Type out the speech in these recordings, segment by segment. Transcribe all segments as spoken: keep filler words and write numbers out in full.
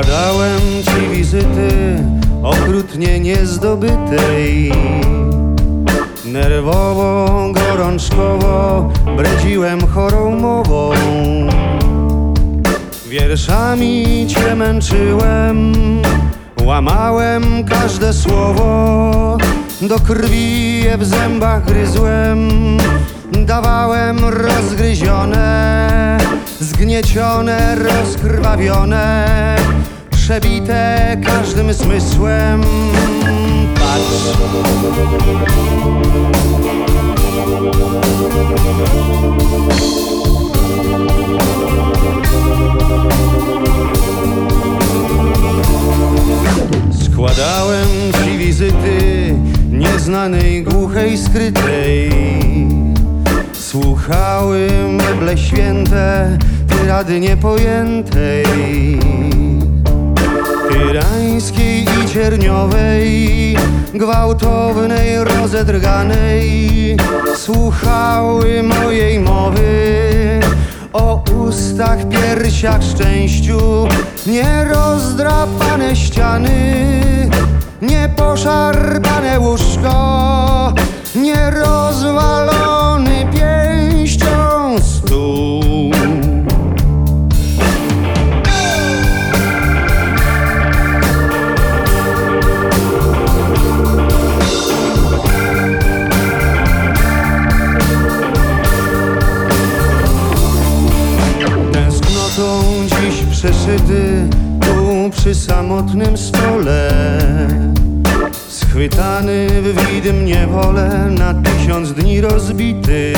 Składałem ci wizyty okrutnie niezdobytej. Nerwowo, gorączkowo bredziłem chorą mową. Wierszami cię męczyłem, łamałem każde słowo. Do krwi je w zębach gryzłem, dawałem rozgryzione, zgniecione, rozkrwawione, przebite każdym zmysłem. Patrz, składałem ci wizyty nieznanej, głuchej, skrytej. Słuchały meble święte tyrady niepojętej, tyrańskiej i cierniowej, gwałtownej, rozedrganej. Słuchały mojej mowy o ustach, piersiach, szczęściu. Nierozdrapane ściany, nieposzarpane łóżko, nierozwalony pięścią stół. Tęsknotą dziś przeszyty tu przy samotnym stole, schwytany w widm niewolę, na tysiąc dni rozbity.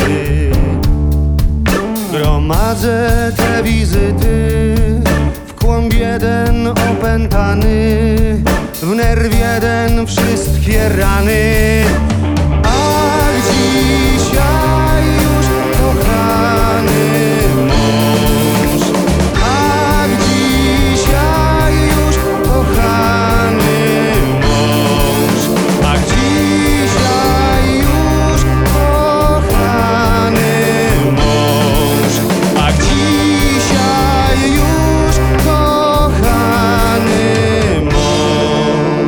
Gromadzę te wizyty w kłąb jeden opętany, w nerw jeden wszystkie rany. A dzisiaj już kochany mąż, a dzisiaj już kochany mąż, a dzisiaj już kochany mąż, a dzisiaj już kochany mąż.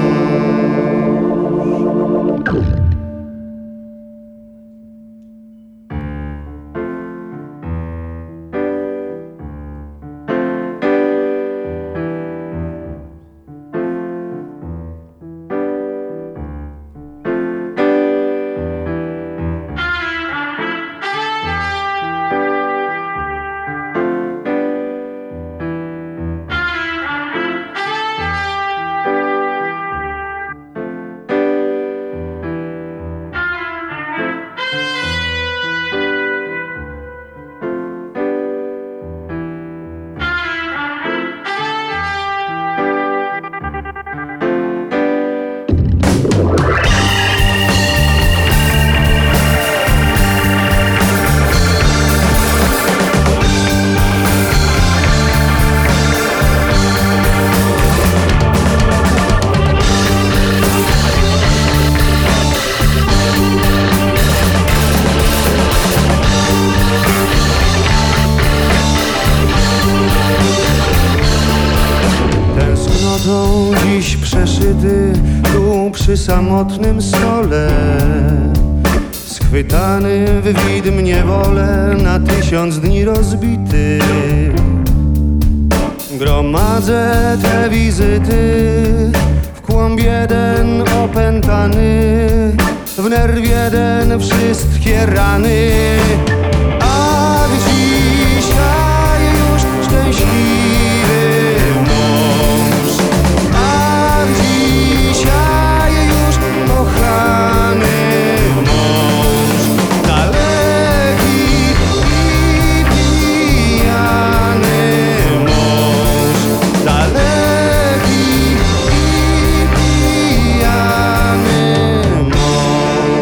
Tęsknotą dziś przeszyty tu przy samotnym stole, schwytany w widm niewolę, na tysiąc dni rozbity. Gromadzę te wizyty w kłąb jeden opętany, w nerw jeden wszystkie rany. A dzisiaj już szczęśliwy mąż, a dzisiaj już kochany mąż, daleki i pijany mąż, daleki i pijany mąż.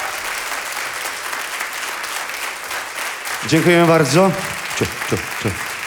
Dziękujemy bardzo. Ciu, ciu, ciu.